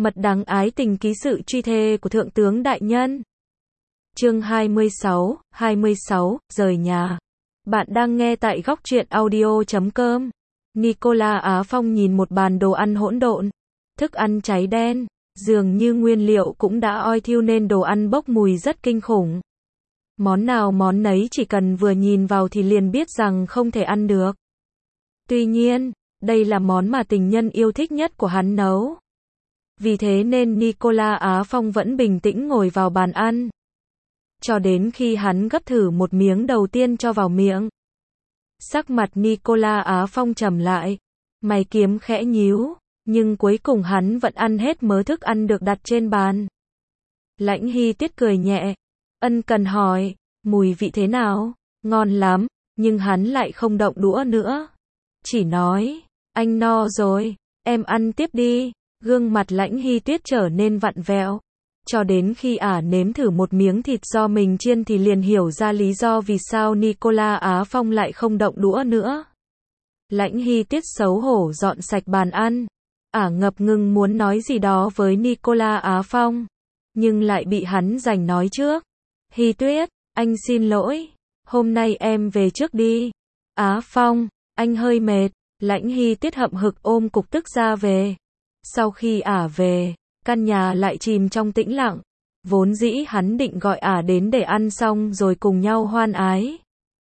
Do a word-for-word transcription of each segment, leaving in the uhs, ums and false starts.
Mật đắng ái tình ký sự truy thê của Thượng tướng đại nhân. Chương hai mươi sáu, hai mươi sáu, rời nhà. Bạn đang nghe tại góc truyện audio chấm com. Nicola Á Phong nhìn một bàn đồ ăn hỗn độn, thức ăn cháy đen, dường như nguyên liệu cũng đã oi thiêu nên đồ ăn bốc mùi rất kinh khủng. Món nào món nấy chỉ cần vừa nhìn vào thì liền biết rằng không thể ăn được. Tuy nhiên, đây là món mà tình nhân yêu thích nhất của hắn nấu. Vì thế nên Nicola Á Phong vẫn bình tĩnh ngồi vào bàn ăn. Cho đến khi hắn gấp thử một miếng đầu tiên cho vào miệng. Sắc mặt Nicola Á Phong trầm lại, mày kiếm khẽ nhíu, nhưng cuối cùng hắn vẫn ăn hết mớ thức ăn được đặt trên bàn. Lãnh Hy Tuyết cười nhẹ, ân cần hỏi, mùi vị thế nào? Ngon lắm, nhưng hắn lại không động đũa nữa. Chỉ nói, anh no rồi, em ăn tiếp đi. Gương mặt Lãnh Hy Tuyết trở nên vặn vẹo. Cho đến khi ả nếm thử một miếng thịt do mình chiên thì liền hiểu ra lý do vì sao Nicola Á Phong lại không động đũa nữa. Lãnh Hy Tuyết xấu hổ dọn sạch bàn ăn. Ả ngập ngừng muốn nói gì đó với Nicola Á Phong, nhưng lại bị hắn giành nói trước. Hy Tuyết, anh xin lỗi, hôm nay em về trước đi. Á Phong, anh hơi mệt. Lãnh Hy Tuyết hậm hực ôm cục tức ra về. Sau khi ả về, căn nhà lại chìm trong tĩnh lặng. Vốn dĩ hắn định gọi ả đến để ăn xong rồi cùng nhau hoan ái.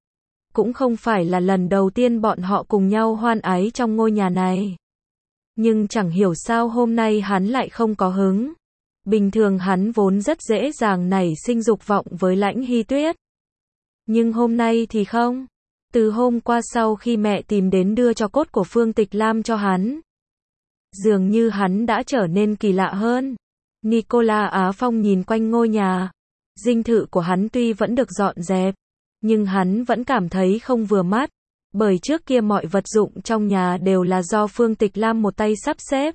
Cũng không phải là lần đầu tiên bọn họ cùng nhau hoan ái trong ngôi nhà này. Nhưng chẳng hiểu sao hôm nay hắn lại không có hứng. Bình thường hắn vốn rất dễ dàng nảy sinh dục vọng với Lãnh Hy Tuyết. Nhưng hôm nay thì không. Từ hôm qua sau khi mẹ tìm đến đưa cho cốt của Phương Tịch Lam cho hắn, dường như hắn đã trở nên kỳ lạ hơn. Nicola Á Phong nhìn quanh ngôi nhà. Dinh thự của hắn tuy vẫn được dọn dẹp, nhưng hắn vẫn cảm thấy không vừa mắt. Bởi trước kia mọi vật dụng trong nhà đều là do Phương Tịch Lam một tay sắp xếp.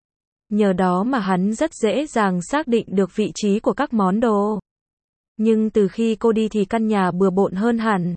Nhờ đó mà hắn rất dễ dàng xác định được vị trí của các món đồ. Nhưng từ khi cô đi thì căn nhà bừa bộn hơn hẳn.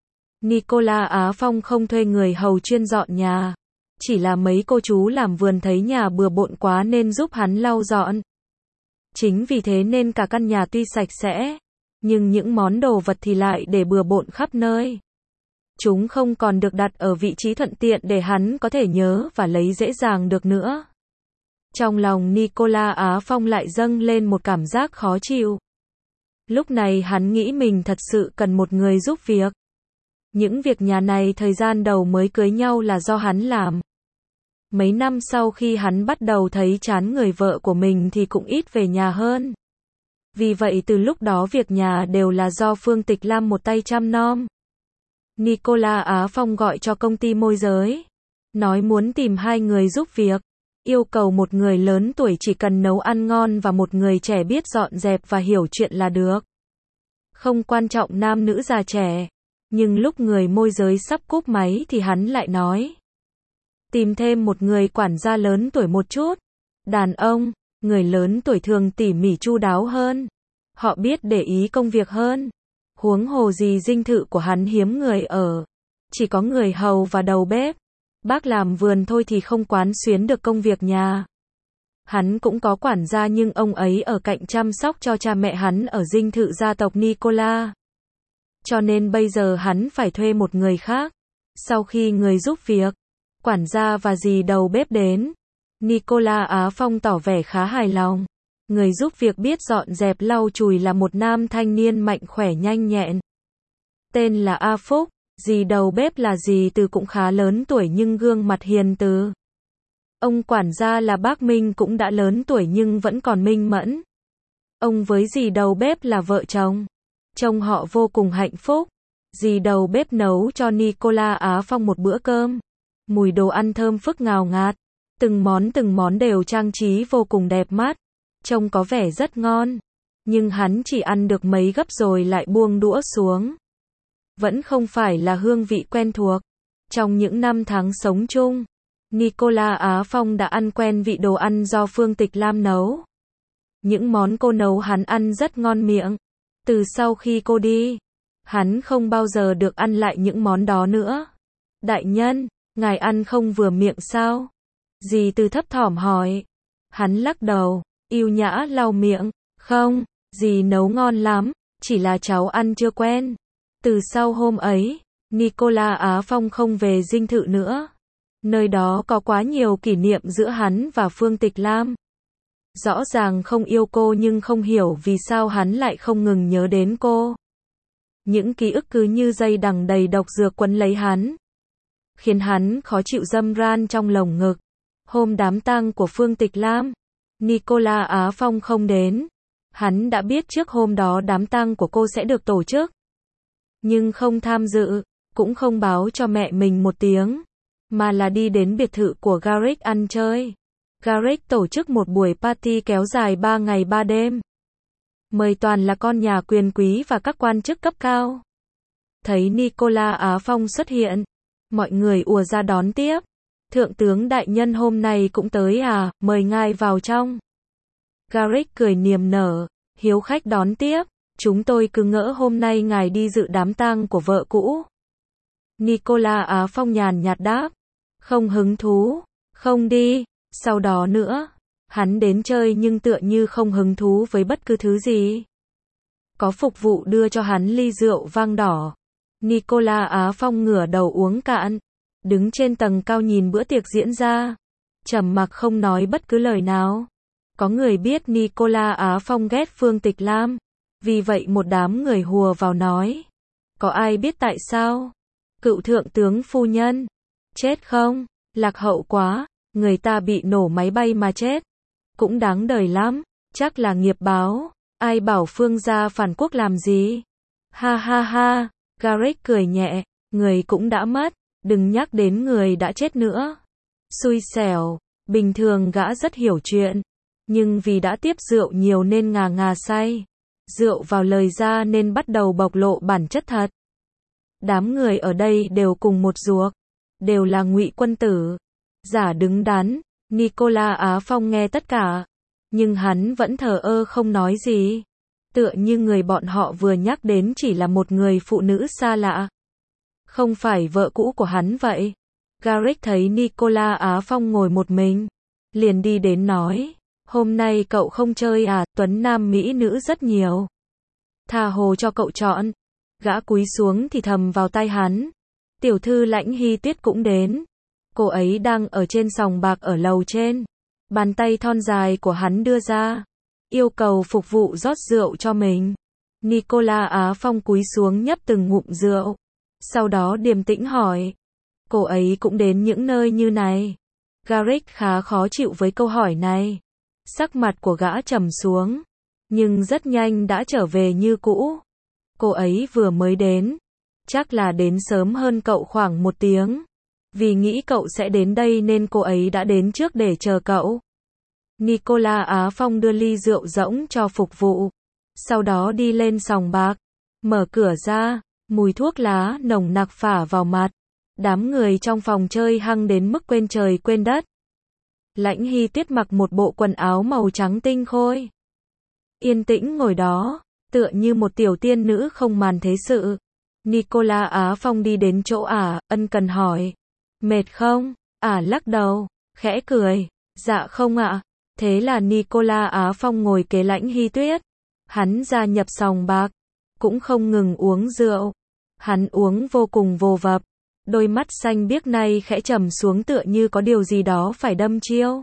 Nicola Á Phong không thuê người hầu chuyên dọn nhà. Chỉ là mấy cô chú làm vườn thấy nhà bừa bộn quá nên giúp hắn lau dọn. Chính vì thế nên cả căn nhà tuy sạch sẽ, nhưng những món đồ vật thì lại để bừa bộn khắp nơi. Chúng không còn được đặt ở vị trí thuận tiện để hắn có thể nhớ và lấy dễ dàng được nữa. Trong lòng Nicola Á Phong lại dâng lên một cảm giác khó chịu. Lúc này hắn nghĩ mình thật sự cần một người giúp việc. Những việc nhà này thời gian đầu mới cưới nhau là do hắn làm. Mấy năm sau khi hắn bắt đầu thấy chán người vợ của mình thì cũng ít về nhà hơn. Vì vậy từ lúc đó việc nhà đều là do Phương Tịch Lam một tay chăm nom. Nicola Á Phong gọi cho công ty môi giới, nói muốn tìm hai người giúp việc, yêu cầu một người lớn tuổi chỉ cần nấu ăn ngon và một người trẻ biết dọn dẹp và hiểu chuyện là được. Không quan trọng nam nữ già trẻ. Nhưng lúc người môi giới sắp cúp máy thì hắn lại nói, tìm thêm một người quản gia lớn tuổi một chút. Đàn ông, người lớn tuổi thường tỉ mỉ chu đáo hơn. Họ biết để ý công việc hơn. Huống hồ gì dinh thự của hắn hiếm người ở. Chỉ có người hầu và đầu bếp. Bác làm vườn thôi thì không quán xuyến được công việc nhà. Hắn cũng có quản gia nhưng ông ấy ở cạnh chăm sóc cho cha mẹ hắn ở dinh thự gia tộc Nicola. Cho nên bây giờ hắn phải thuê một người khác. Sau khi người giúp việc, quản gia và dì đầu bếp đến, Nicola Á Phong tỏ vẻ khá hài lòng. Người giúp việc biết dọn dẹp lau chùi là một nam thanh niên mạnh khỏe nhanh nhẹn. Tên là A Phúc, dì đầu bếp là dì Từ cũng khá lớn tuổi nhưng gương mặt hiền từ. Ông quản gia là bác Minh cũng đã lớn tuổi nhưng vẫn còn minh mẫn. Ông với dì đầu bếp là vợ chồng. Trông họ vô cùng hạnh phúc. Dì đầu bếp nấu cho Nicola Á Phong một bữa cơm. Mùi đồ ăn thơm phức ngào ngạt. Từng món từng món đều trang trí vô cùng đẹp mắt. Trông có vẻ rất ngon. Nhưng hắn chỉ ăn được mấy gấp rồi lại buông đũa xuống. Vẫn không phải là hương vị quen thuộc. Trong những năm tháng sống chung, Nicola Á Phong đã ăn quen vị đồ ăn do Phương Tịch Lam nấu. Những món cô nấu hắn ăn rất ngon miệng. Từ sau khi cô đi, hắn không bao giờ được ăn lại những món đó nữa. Đại nhân, ngài ăn không vừa miệng sao? Dì Từ thấp thỏm hỏi. Hắn lắc đầu, yêu nhã lau miệng, không, dì nấu ngon lắm, chỉ là cháu ăn chưa quen. Từ sau hôm ấy, Nicola Á Phong không về dinh thự nữa. Nơi đó có quá nhiều kỷ niệm giữa hắn và Phương Tịch Lam. Rõ ràng không yêu cô nhưng không hiểu vì sao hắn lại không ngừng nhớ đến cô. Những ký ức cứ như dây đằng đầy độc dược quấn lấy hắn, khiến hắn khó chịu râm ran trong lồng ngực. Hôm đám tang của Phương Tịch Lam, Nicola Á Phong không đến. Hắn đã biết trước hôm đó đám tang của cô sẽ được tổ chức, nhưng không tham dự, cũng không báo cho mẹ mình một tiếng, mà là đi đến biệt thự của Garrick ăn chơi. Garrick tổ chức một buổi party kéo dài ba ngày ba đêm. Mời toàn là con nhà quyền quý và các quan chức cấp cao. Thấy Nicola Á Phong xuất hiện, mọi người ùa ra đón tiếp. Thượng tướng đại nhân hôm nay cũng tới à, mời ngài vào trong. Garrick cười niềm nở, hiếu khách đón tiếp. Chúng tôi cứ ngỡ hôm nay ngài đi dự đám tang của vợ cũ. Nicola Á Phong nhàn nhạt đáp, không hứng thú, không đi. Sau đó nữa, hắn đến chơi nhưng tựa như không hứng thú với bất cứ thứ gì. Có phục vụ đưa cho hắn ly rượu vang đỏ. Nicola Á Phong ngửa đầu uống cạn, đứng trên tầng cao nhìn bữa tiệc diễn ra, trầm mặc không nói bất cứ lời nào. Có người biết Nicola Á Phong ghét Phương Tịch Lam, vì vậy một đám người hùa vào nói, có ai biết tại sao? Cựu thượng tướng phu nhân chết không? Lạc hậu quá, người ta bị nổ máy bay mà chết, cũng đáng đời lắm, chắc là nghiệp báo. Ai bảo Phương gia phản quốc làm gì? Ha ha ha, Garrick cười nhẹ, người cũng đã mất, đừng nhắc đến người đã chết nữa. Xui xẻo, bình thường gã rất hiểu chuyện, nhưng vì đã tiếp rượu nhiều nên ngà ngà say. Rượu vào lời ra nên bắt đầu bộc lộ bản chất thật. Đám người ở đây đều cùng một ruột, đều là Ngụy quân tử, giả đứng đắn. Nicola Á Phong nghe tất cả, nhưng hắn vẫn thờ ơ không nói gì. Tựa như người bọn họ vừa nhắc đến chỉ là một người phụ nữ xa lạ, không phải vợ cũ của hắn vậy. Garrick thấy Nicola Á Phong ngồi một mình, liền đi đến nói, hôm nay cậu không chơi à, tuấn nam mỹ nữ rất nhiều, tha hồ cho cậu chọn. Gã cúi xuống thì thầm vào tai hắn, tiểu thư Lãnh Hy Tuyết cũng đến. Cô ấy đang ở trên sòng bạc ở lầu trên. Bàn tay thon dài của hắn đưa ra, yêu cầu phục vụ rót rượu cho mình. Nicola Á Phong cúi xuống nhấp từng ngụm rượu, sau đó điềm tĩnh hỏi, cô ấy cũng đến những nơi như này? Garrick khá khó chịu với câu hỏi này. Sắc mặt của gã trầm xuống, nhưng rất nhanh đã trở về như cũ. Cô ấy vừa mới đến, chắc là đến sớm hơn cậu khoảng một tiếng. Vì nghĩ cậu sẽ đến đây nên cô ấy đã đến trước để chờ cậu. Nicola Á Phong đưa ly rượu rỗng cho phục vụ, sau đó đi lên sòng bạc, mở cửa ra, mùi thuốc lá nồng nặc phả vào mặt. Đám người trong phòng chơi hăng đến mức quên trời quên đất. Lãnh Hy Tuyết mặc một bộ quần áo màu trắng tinh khôi, yên tĩnh ngồi đó, tựa như một tiểu tiên nữ không màn thế sự. Nicola Á Phong đi đến chỗ ả, ân cần hỏi, mệt không? Ả lắc đầu, khẽ cười, dạ không ạ. Thế là Nicola Á Phong ngồi kế Lãnh Hy Tuyết. Hắn gia nhập sòng bạc, cũng không ngừng uống rượu. Hắn uống vô cùng vô vập, đôi mắt xanh biếc này khẽ trầm xuống tựa như có điều gì đó phải đâm chiêu.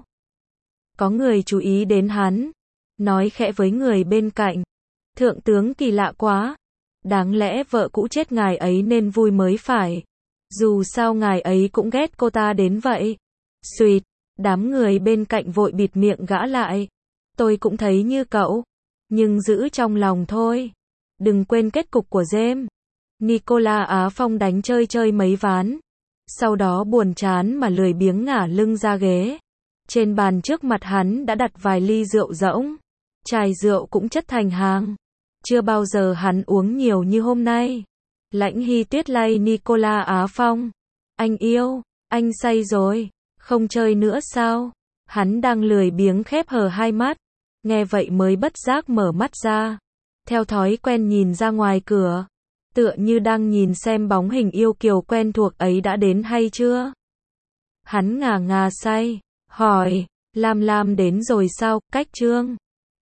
Có người chú ý đến hắn, nói khẽ với người bên cạnh, thượng tướng kỳ lạ quá, đáng lẽ vợ cũ chết ngài ấy nên vui mới phải. Dù sao ngài ấy cũng ghét cô ta đến vậy. Xuyệt, đám người bên cạnh vội bịt miệng gã lại. Tôi cũng thấy như cậu, nhưng giữ trong lòng thôi. Đừng quên kết cục của James. Nicola Á Phong đánh chơi chơi mấy ván, sau đó buồn chán mà lười biếng ngả lưng ra ghế. Trên bàn trước mặt hắn đã đặt vài ly rượu rỗng, chai rượu cũng chất thành hàng. Chưa bao giờ hắn uống nhiều như hôm nay. Lãnh Hy Tuyết lay Nicola Á Phong, anh yêu, anh say rồi, không chơi nữa sao? Hắn đang lười biếng khép hờ hai mắt, nghe vậy mới bất giác mở mắt ra, theo thói quen nhìn ra ngoài cửa, tựa như đang nhìn xem bóng hình yêu kiều quen thuộc ấy đã đến hay chưa. Hắn ngà ngà say, hỏi, Lam Lam đến rồi sao, cách chương